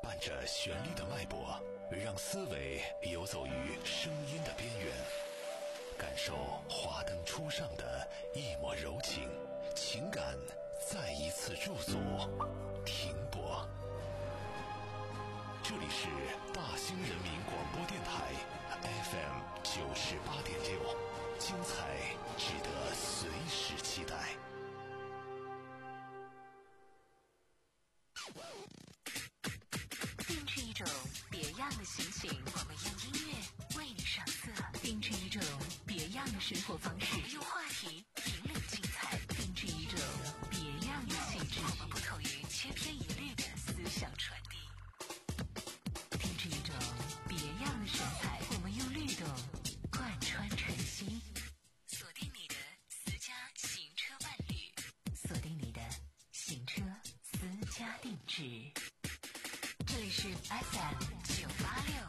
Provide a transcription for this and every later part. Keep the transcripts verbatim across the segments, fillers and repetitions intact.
伴着旋律的脉搏，让思维游走于声音的边缘，感受华灯初上的一抹柔情，情感再一次驻足停泊。这里是大兴人民广播电台 F M 九十八点六，精彩值得随时期待。 定制一种别样的心情，我们用音乐为你上色；定制一种别样的生活方式，我们用话题引领精彩；定制一种别样的气质，我们不同于千篇一律的思想传递；定制一种别样的神采，我们用律动贯穿晨曦。锁定你的私家行车伴侣，锁定你的行车私家定制。这里是 F M 九八六。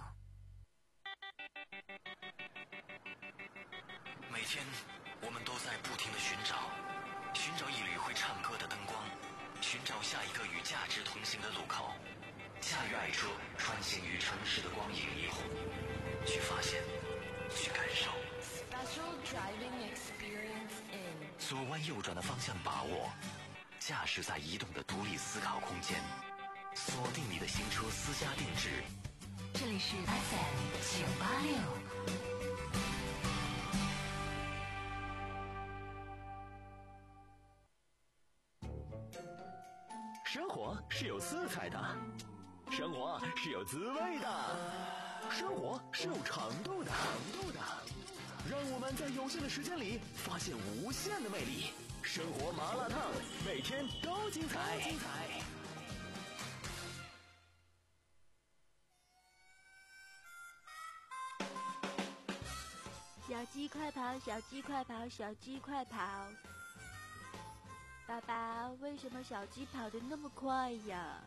每天我们都在不停地寻找，寻找一缕会唱歌的灯光，寻找下一个与价值同行的路口，驾驭爱车穿行于城市的光影霓虹，去发现，去感受。 Special driving experience in 左弯右转的方向把握，驾驶在移动的独立思考空间，锁定你的新车私家定制。 这里是 F M 九八六。 生活是有色彩的，生活是有滋味的，生活是有长度的，长度的。让我们在有限的时间里发现无限的魅力。生活麻辣烫，每天都精彩。精彩。 小鸡快跑，小鸡快跑，小鸡快跑！爸爸，为什么小鸡跑得那么快呀？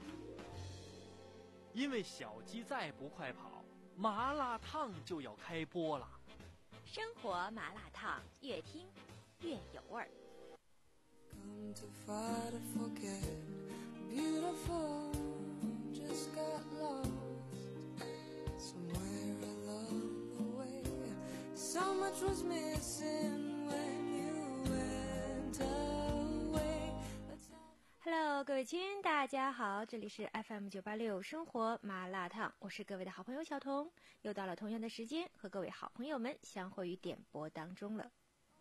因为小鸡再不快跑，麻辣烫就要开播了。 生活麻辣烫，越听越有味儿。 Come to fight or forget, beautiful, just got lost somewhere along the way. So much was missing when you went away. Hello， 各位亲，大家好，这里是 F M 九八六生活麻辣烫，我是各位的好朋友小彤，又到了同样的时间，和各位好朋友们相会于点播当中了。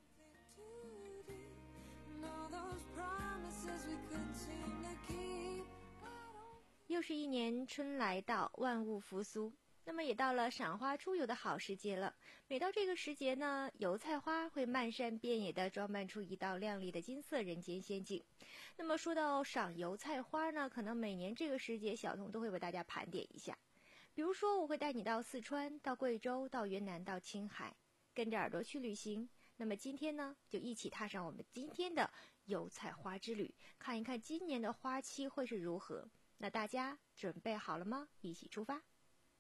又是一年春来到，万物复苏，那么也到了赏花出游的好时节了。每到这个时节呢，油菜花会漫山遍野地装扮出一道亮丽的金色人间仙境。那么说到赏油菜花呢，可能每年这个时节小彤都会为大家盘点一下。比如说我会带你到四川，到贵州，到云南，到青海，跟着耳朵去旅行。那么今天呢，就一起踏上我们今天的油菜花之旅，看一看今年的花期会是如何。那大家准备好了吗？一起出发。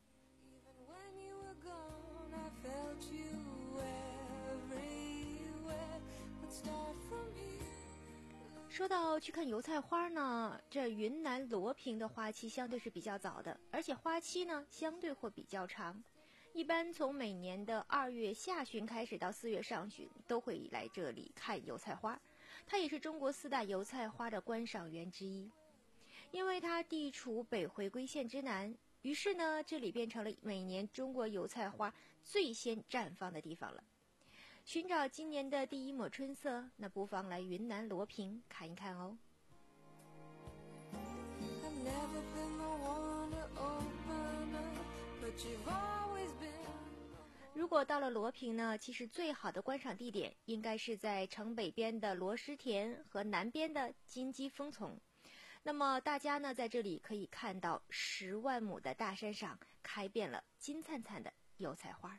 说到去看油菜花呢，这云南罗平的花期相对是比较早的，而且花期呢相对会比较长，一般从每年的二月下旬开始到四月上旬都会来这里看油菜花，它也是中国四大油菜花的观赏园之一。因为它地处北回归线之南，于是呢这里变成了每年中国油菜花最先绽放的地方了。寻找今年的第一抹春色，那不妨来云南罗平看一看哦。如果到了罗平呢，其实最好的观赏地点应该是在城北边的罗师田和南边的金鸡峰丛。那么大家呢在这里可以看到十万亩的大山上开遍了金灿灿的油菜花。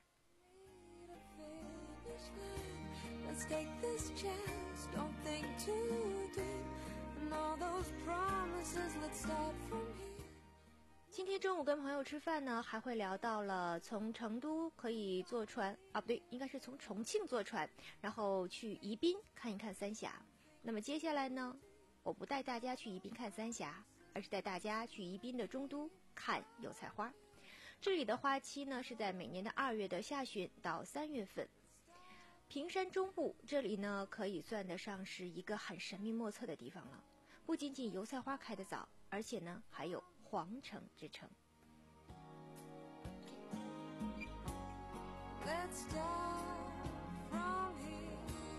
今天中午跟朋友吃饭呢，还会聊到了从成都可以坐船啊，不对，应该是从重庆坐船，然后去宜宾看一看三峡。那么接下来呢，我不带大家去宜宾看三峡， 而是带大家去宜宾的中都看油菜花。这里的花期呢是在每年的二月的下旬到三月份。平山中部这里呢可以算得上是一个很神秘莫测的地方了，不仅仅油菜花开得早，而且呢还有皇城之称。 Let's start from here.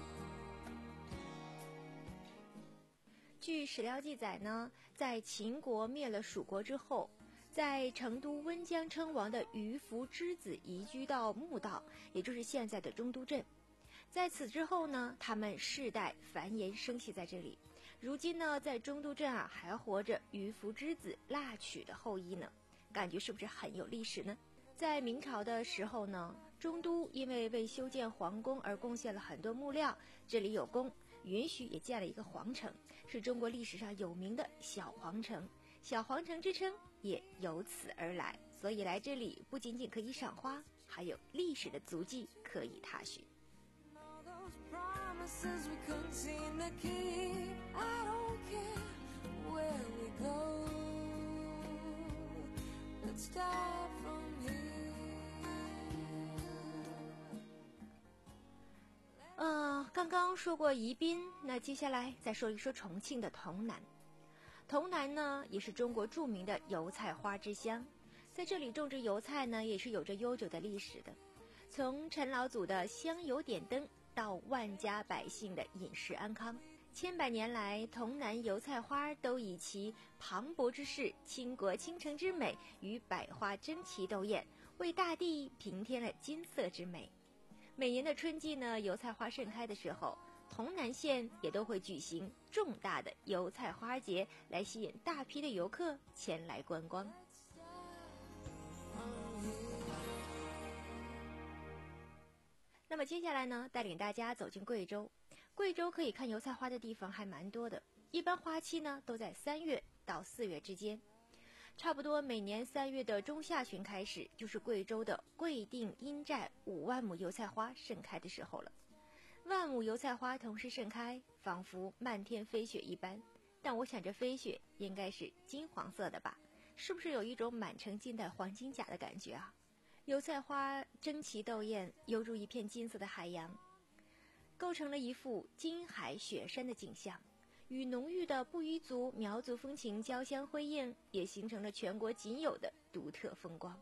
据史料记载呢，在秦国灭了蜀国之后，在成都温江称王的于福之子移居到木道，也就是现在的中都镇。在此之后呢，他们世代繁衍生息在这里。如今呢，在中都镇啊，还活着于福之子腊曲的后裔呢，感觉是不是很有历史呢？在明朝的时候呢，中都因为为修建皇宫而贡献了很多木料，这里有宫，允许也建了一个皇城，是中国历史上有名的小皇城。小皇城之称也由此而来，所以来这里不仅仅可以赏花，还有历史的足迹可以踏寻。 Those promises we couldn't seem to keep. I don't care where we go. Let's start from here. 呃，刚刚说过宜宾，那接下来再说一说重庆的潼南。潼南呢，也是中国著名的油菜花之乡，在这里种植油菜呢，也是有着悠久的历史的。从陈老祖的香油点灯，到万家百姓的饮食安康，千百年来，潼南油菜花都以其磅礴之势、倾国倾城之美与百花争奇斗艳，为大地平添了金色之美。每年的春季呢，油菜花盛开的时候，潼南县也都会举行重大的油菜花节，来吸引大批的游客前来观光。那么接下来呢，带领大家走进贵州。贵州可以看油菜花的地方还蛮多的，一般花期呢都在三月到四月之间。差不多每年三月的中下旬开始，就是贵州的贵定阴寨五万亩油菜花盛开的时候了。万亩油菜花同时盛开，仿佛漫天飞雪一般，但我想这飞雪应该是金黄色的吧，是不是有一种满城尽带黄金甲的感觉啊？油菜花争奇斗艳，犹如一片金色的海洋，构成了一幅金海雪山的景象，与浓郁的布依族苗族风情交相辉映，也形成了全国仅有的独特风光。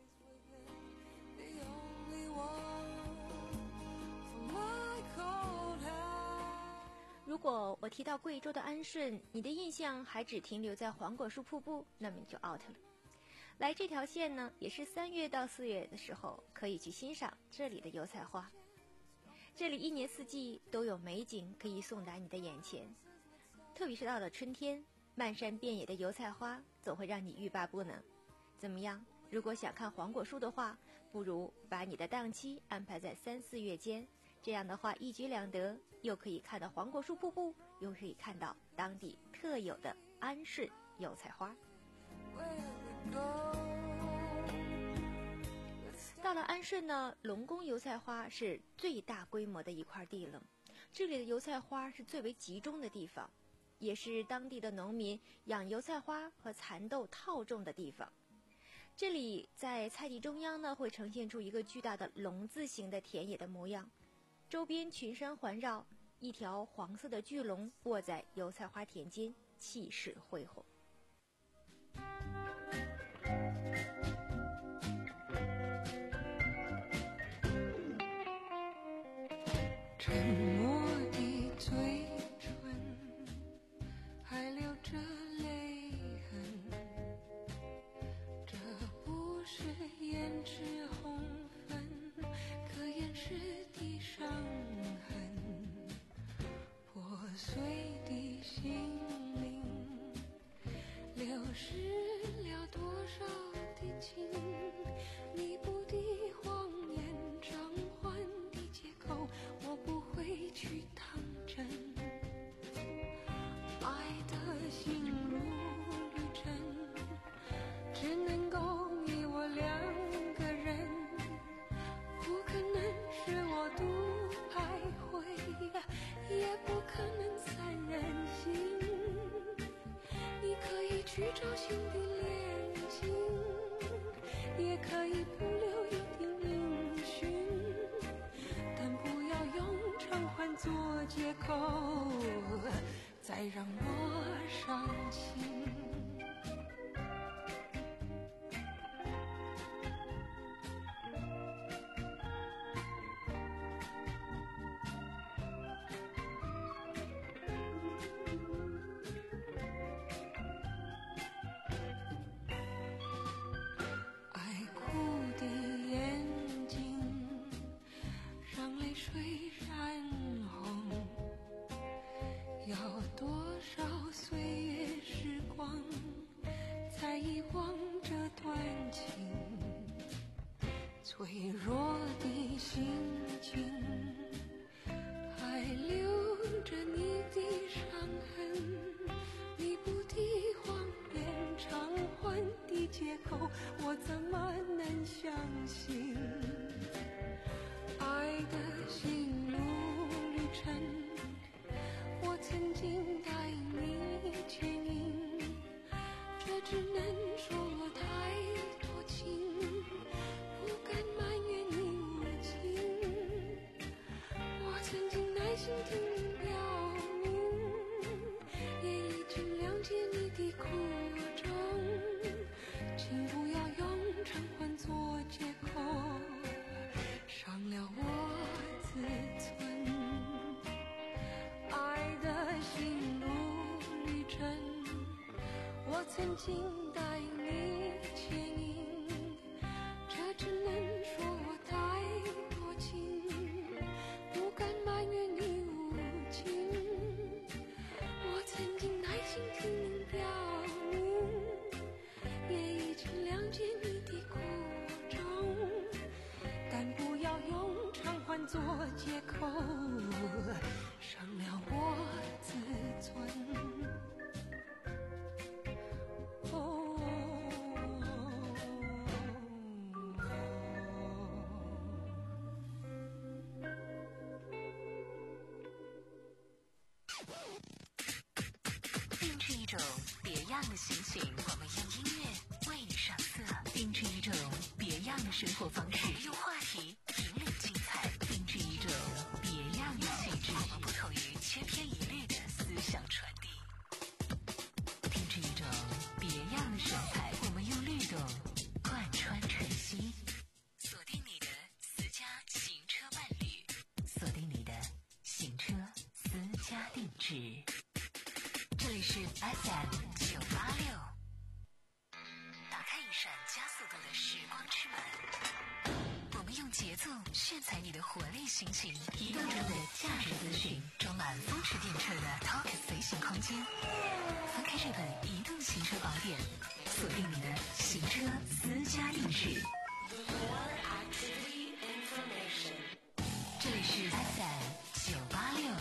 如果我提到贵州的安顺，你的印象还只停留在黄果树瀑布，那么你就 out 了。来这条线呢，也是三月到四月的时候可以去欣赏这里的油菜花。这里一年四季都有美景可以送达你的眼前，特别是到了春天，漫山遍野的油菜花总会让你欲罢不能。怎么样？如果想看黄果树的话，不如把你的档期安排在三四月间，这样的话一举两得，又可以看到黄果树瀑布，又可以看到当地特有的安顺油菜花。到了安顺呢，龙宫油菜花是最大规模的一块地了，这里的油菜花是最为集中的地方，也是当地的农民养油菜花和蚕豆套种的地方。这里在菜地中央呢，会呈现出一个巨大的龙字形的田野的模样，周边群山环绕，一条黄色的巨龙卧在油菜花田间，气势恢宏。 沉默的嘴唇还留着泪痕，这不是胭脂红粉，可掩饰的伤痕。破碎的心灵，流失了多少的去找新的恋情，也可以不留一点音讯，但不要用偿还做借口，再让我伤心。脆弱的心情，还留着你的伤痕，弥补的谎言，偿还的借口，我怎么能相信？爱的心路旅程，我曾经带你牵引，这只能说我太多情，不敢埋怨你无情。我曾经耐心听你表明，也已经谅解你的苦衷，请不要用偿还做借口，伤了我自尊。爱的心路旅程，我曾经带你牵引，这只能说我太多情，不敢埋怨你无情。我曾经耐心听你表明，也已经谅解你的苦衷，但不要用偿还做借口，伤了我自尊。 定制一种别样的心情，我们用音乐为你上色；定制一种别样的生活方式，我们用话题引领精彩；定制一种别样的气质，我们不同于千篇一律的思想传递；定制一种别样的神采，我们用律动贯穿晨曦。锁定你的私家行车伴侣，锁定你的行车私家定制。这里是 F M 九八六，打开一扇加速度的时光之门，我们用节奏炫彩你的活力心情，移动中的价值资讯，装满风驰电掣的 Talk 随行空间。翻开这本移动行车宝典，锁定你的行车私家定制。这里是 F M 九八六。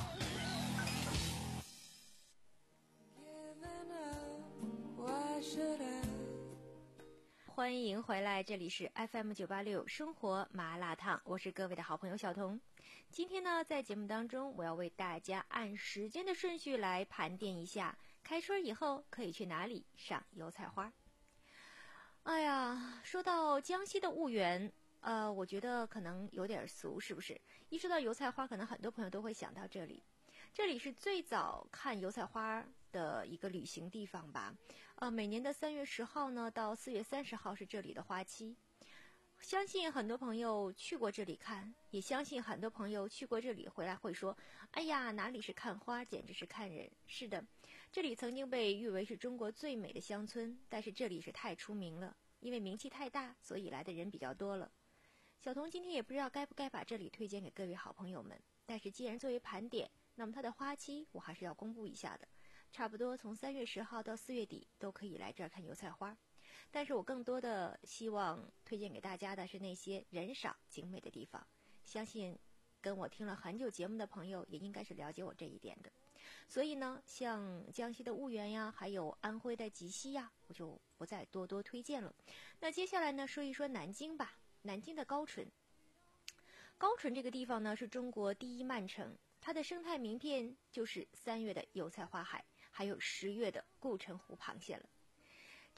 欢迎回来，这里是 F M 九八六生活麻辣烫，我是各位的好朋友小彤。今天呢，在节目当中，我要为大家按时间的顺序来盘点一下，开春以后可以去哪里赏油菜花。哎呀，说到江西的婺源，呃，我觉得可能有点俗，是不是？一说到油菜花，可能很多朋友都会想到这里。这里是最早看油菜花的一个旅行地方吧。呃，每年的三月十号呢到四月三十号是这里的花期。相信很多朋友去过这里看，也相信很多朋友去过这里回来会说，哎呀，哪里是看花，简直是看人。是的，这里曾经被誉为是中国最美的乡村，但是这里是太出名了，因为名气太大，所以来的人比较多了。小彤今天也不知道该不该把这里推荐给各位好朋友们，但是既然作为盘点，那么它的花期我还是要公布一下的，差不多从三月十号到四月底都可以来这儿看油菜花。但是我更多的希望推荐给大家的是那些人少景美的地方，相信跟我听了很久节目的朋友也应该是了解我这一点的。所以呢，像江西的婺源呀，还有安徽的吉西呀，我就不再多多推荐了。那接下来呢，说一说南京吧。南京的高淳，高淳这个地方呢是中国第一慢城，它的生态名片就是三月的油菜花海，还有十月的顾城湖螃蟹了。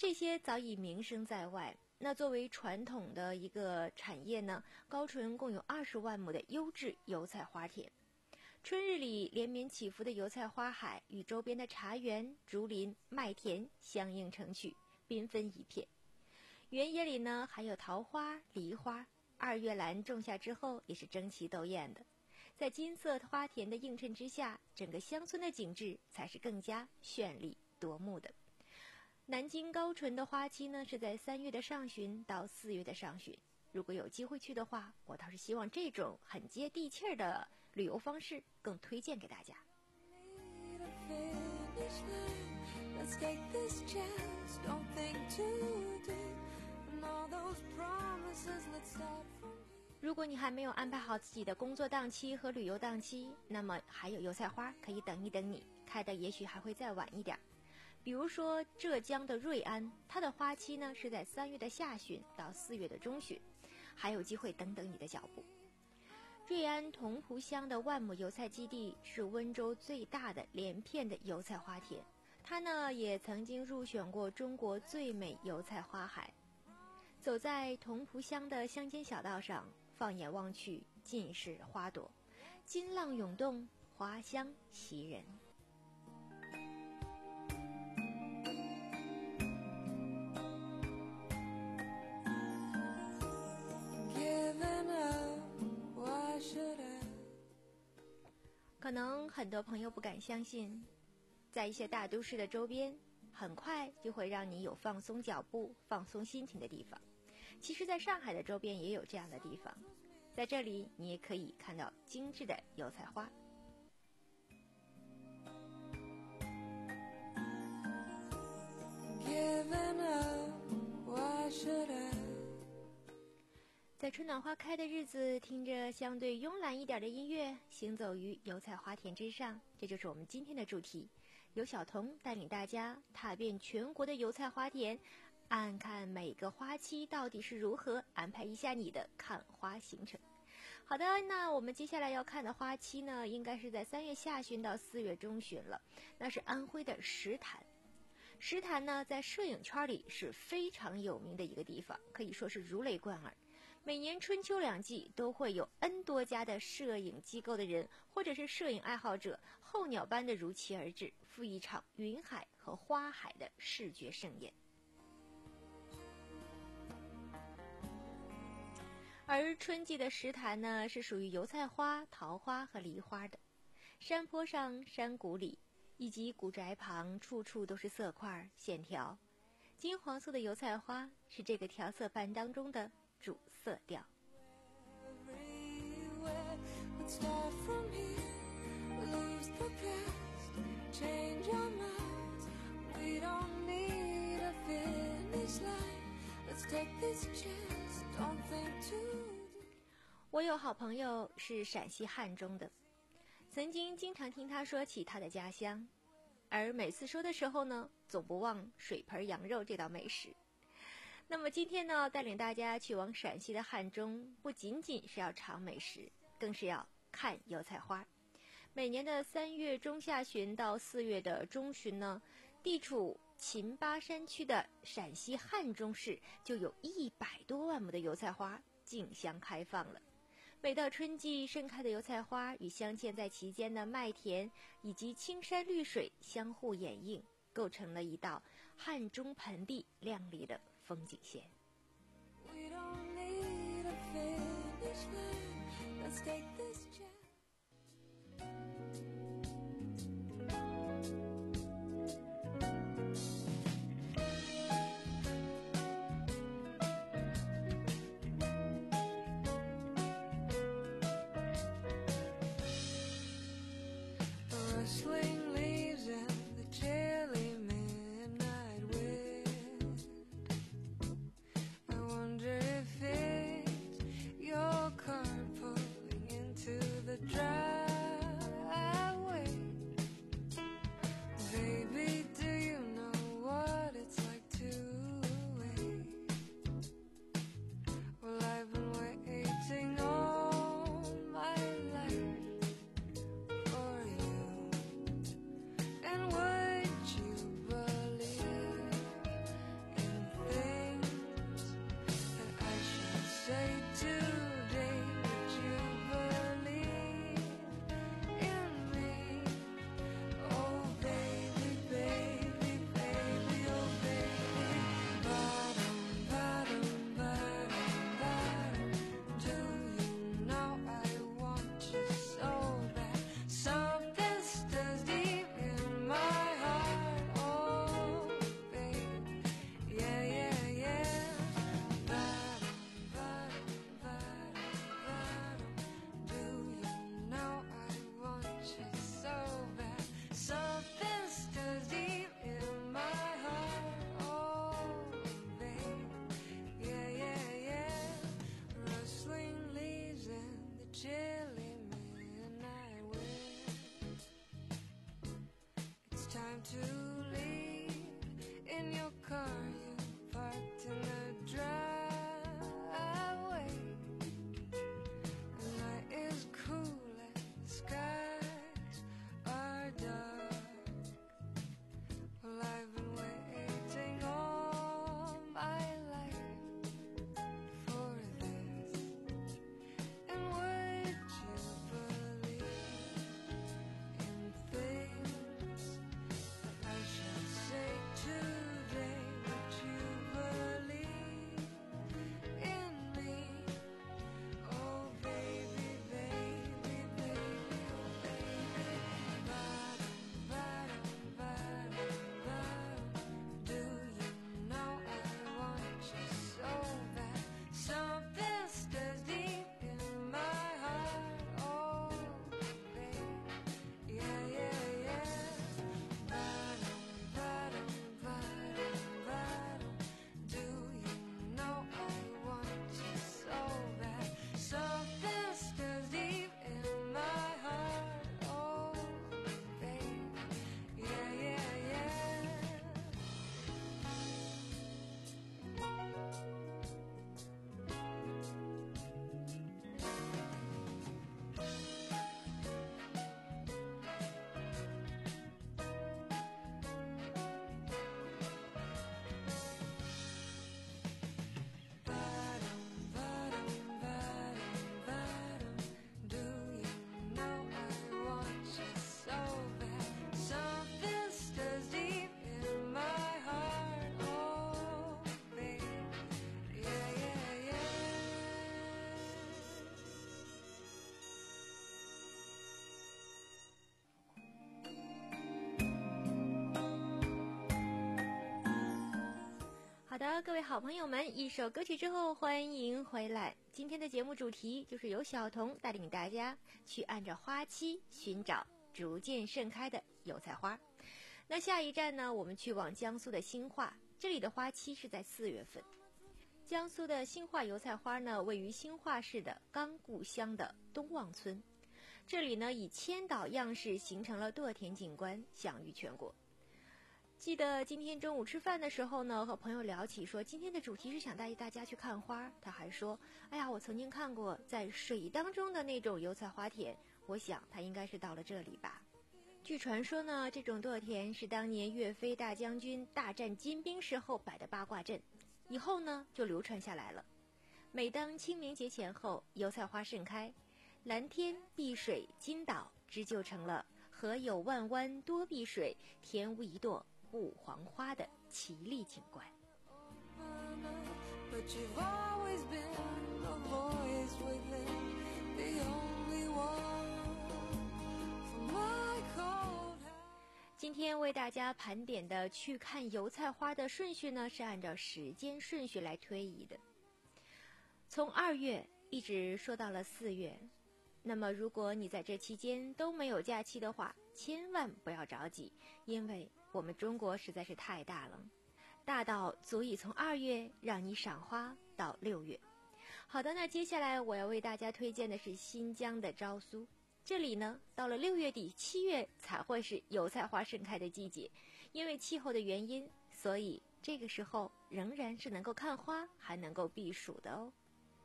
这些早已名声在外。那作为传统的一个产业呢，高淳共有二十万亩的优质油菜花田。春日里连绵起伏的油菜花海与周边的茶园、竹林、麦田相映成趣，缤纷一片。原野里呢还有桃花、梨花，二月兰种下之后也是争奇斗艳的。在金色花田的映衬之下，整个乡村的景致才是更加绚丽夺目的。南京高淳的花期呢是在三月的上旬到四月的上旬。如果有机会去的话，我倒是希望这种很接地气儿的旅游方式更推荐给大家。如果你还没有安排好自己的工作档期和旅游档期，那么还有油菜花可以等一等你，开的也许还会再晚一点。比如说浙江的瑞安，它的花期呢是在三月的下旬到四月的中旬，还有机会等等你的脚步。瑞安同蒲乡的万亩油菜基地是温州最大的连片的油菜花田，它呢也曾经入选过中国最美油菜花海。走在同蒲乡的乡间小道上，放眼望去尽是花朵，金浪涌动，花香袭人。可能很多朋友不敢相信，在一些大都市的周边，很快就会让你有放松脚步、放松心情的地方。其实在上海的周边也有这样的地方，在这里你也可以看到精致的油菜花。在春暖花开的日子，听着相对慵懒一点的音乐，行走于油菜花田之上，这就是我们今天的主题。由小童带领大家踏遍全国的油菜花田，按看每个花期到底是如何，安排一下你的看花行程。好的，那我们接下来要看的花期呢，应该是在三月下旬到四月中旬了，那是安徽的石潭。石潭呢，在摄影圈里是非常有名的一个地方，可以说是如雷贯耳。每年春秋两季都会有 N 多家的摄影机构的人或者是摄影爱好者候鸟般的如期而至，赴一场云海和花海的视觉盛宴。而春季的石潭呢，是属于油菜花、桃花和梨花的。山坡上、山谷里以及古宅旁，处处都是色块线条。金黄色的油菜花是这个调色盘当中的主色调。我有好朋友是陕西汉中的，曾经经常听他说起他的家乡，而每次说的时候呢，总不忘水盆羊肉这道美食。那么今天呢，带领大家去往陕西的汉中，不仅仅是要尝美食，更是要看油菜花。每年的三月中下旬到四月的中旬呢，地处秦巴山区的陕西汉中市就有一百多万亩的油菜花竞相开放了。每到春季，盛开的油菜花与镶嵌在其间的麦田以及青山绿水相互掩映，构成了一道汉中盆地亮丽的风景线。 好的，各位好朋友们，一首歌曲之后欢迎回来。今天的节目主题就是由小童带领大家去按照花期寻找逐渐盛开的油菜花。那下一站呢，我们去往江苏的兴化，这里的花期是在四月份。江苏的兴化油菜花呢，位于兴化市的刚固乡的东望村，这里呢以千岛样式形成了垛田景观，享誉全国。记得今天中午吃饭的时候呢，和朋友聊起说今天的主题是想带大家去看花，他还说哎呀，我曾经看过在水当中的那种油菜花田，我想他应该是到了这里吧。据传说呢，这种垛田是当年岳飞大将军大战金兵时候摆的八卦阵，以后呢就流传下来了。每当清明节前后，油菜花盛开，蓝天碧水金岛织就成了河有万湾多碧水，田无一朵不黄花的奇丽景观。今天为大家盘点的去看油菜花的顺序呢，是按照时间顺序来推移的，从二月一直说到了四月。那么如果你在这期间都没有假期的话，千万不要着急，因为我们中国实在是太大了，大到足以从二月让你赏花到六月。好的，那接下来我要为大家推荐的是新疆的昭苏，这里呢到了六月底七月才会是油菜花盛开的季节，因为气候的原因，所以这个时候仍然是能够看花还能够避暑的哦。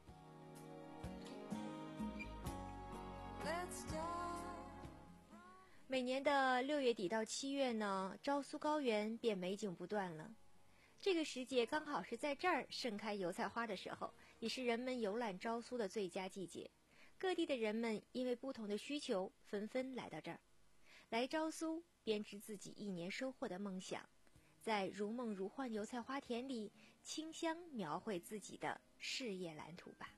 每年的六月底到七月呢，昭苏高原便美景不断了。这个时节刚好是在这儿盛开油菜花的时候，也是人们游览昭苏的最佳季节。各地的人们因为不同的需求，纷纷来到这儿，来昭苏编织自己一年收获的梦想，在如梦如幻油菜花田里清香描绘自己的事业蓝图吧。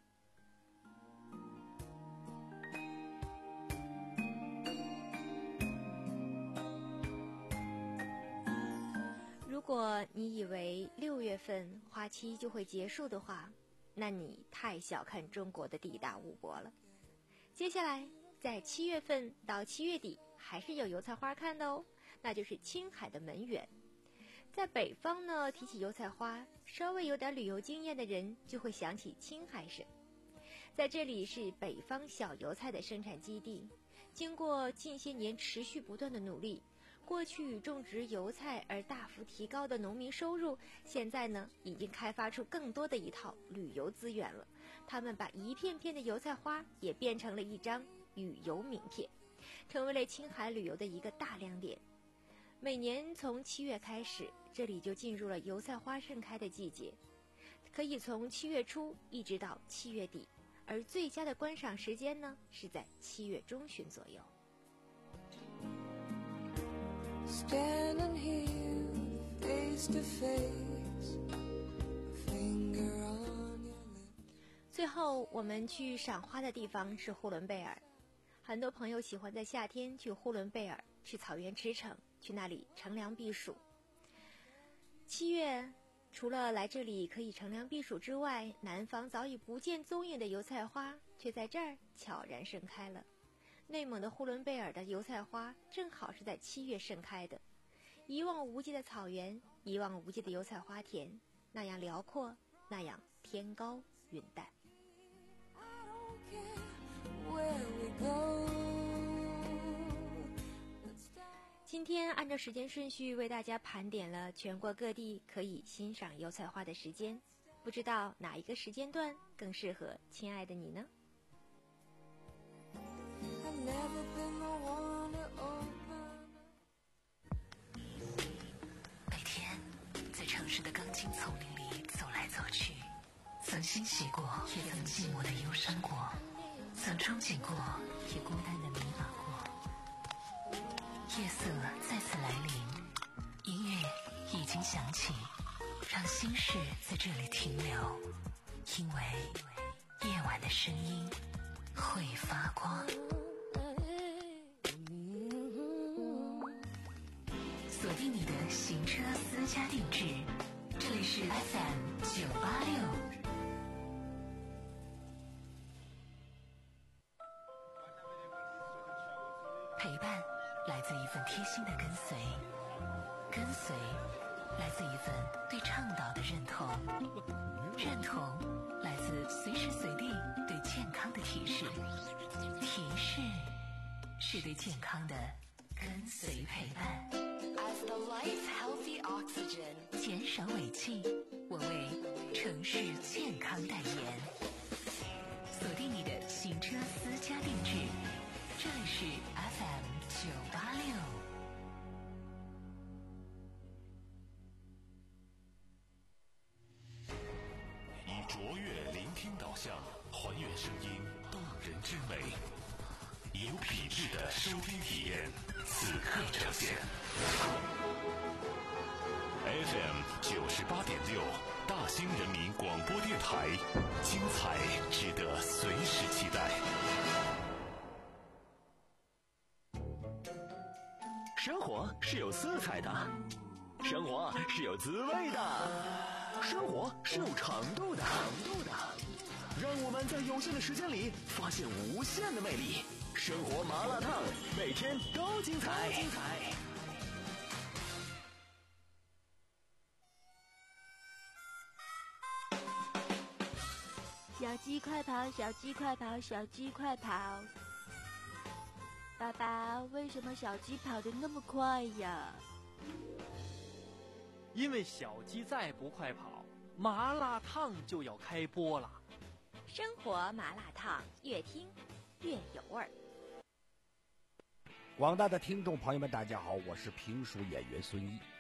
如果你以为六月份花期就会结束的话，那你太小看中国的地大物博了。接下来在七月份到七月底还是有油菜花看的哦，那就是青海的门源。在北方呢，提起油菜花，稍微有点旅游经验的人就会想起青海省。在这里是北方小油菜的生产基地，经过近些年持续不断的努力，过去种植油菜而大幅提高的农民收入，现在呢已经开发出更多的一套旅游资源了。他们把一片片的油菜花也变成了一张旅游名片，成为了青海旅游的一个大亮点。每年从七月开始，这里就进入了油菜花盛开的季节，可以从七月初一直到七月底，而最佳的观赏时间呢是在七月中旬左右。Standing here, face to face, finger on your lips. 最后我们去赏花的地方是呼伦贝尔，很多朋友喜欢在夏天去呼伦贝尔，去草原驰骋，去那里乘凉避暑。七月除了来这里可以乘凉避暑之外，南方早已不见踪影的油菜花却在这儿悄然盛开了。内蒙的呼伦贝尔的油菜花正好是在七月盛开的，一望无际的草原，一望无际的油菜花田，那样辽阔，那样天高云淡。今天按照时间顺序为大家盘点了全国各地可以欣赏油菜花的时间，不知道哪一个时间段更适合亲爱的你呢？ 每天在城市的钢筋丛林里走来走去，曾欣喜过，也曾寂寞的忧伤过，曾憧憬过，也孤单的迷茫过。夜色再次来临，音乐已经响起，让心事在这里停留，因为夜晚的声音会发光。锁定你的行车私家定制，这里是 F 九八六。陪伴来自一份贴心的跟随，跟随来自一份对倡导的认同，认同来自随时随地对健康的提示，提示是对健康的跟随陪伴。 As the life healthy oxygen， 减少尾气，我为城市健康代言。锁定你的行车私家定制，这里是 F M 九八六。 以卓越聆听导向，还原声音动人之美，以有品质的收听体验，此刻呈现。F M 九十八点六，大兴人民广播电台，精彩值得随时期待。 生活是有色彩的，生活是有滋味的，生活是有长度的。让我们在有限的时间里发现无限的魅力。生活麻辣烫，每天都精彩。精彩。 小鸡快跑，小鸡快跑，小鸡快跑！爸爸，为什么小鸡跑得那么快呀？ 因为小鸡再不快跑，麻辣烫就要开播了。 生活麻辣烫，越听越有味儿。 广大的听众朋友们，大家好，我是评书演员孙一。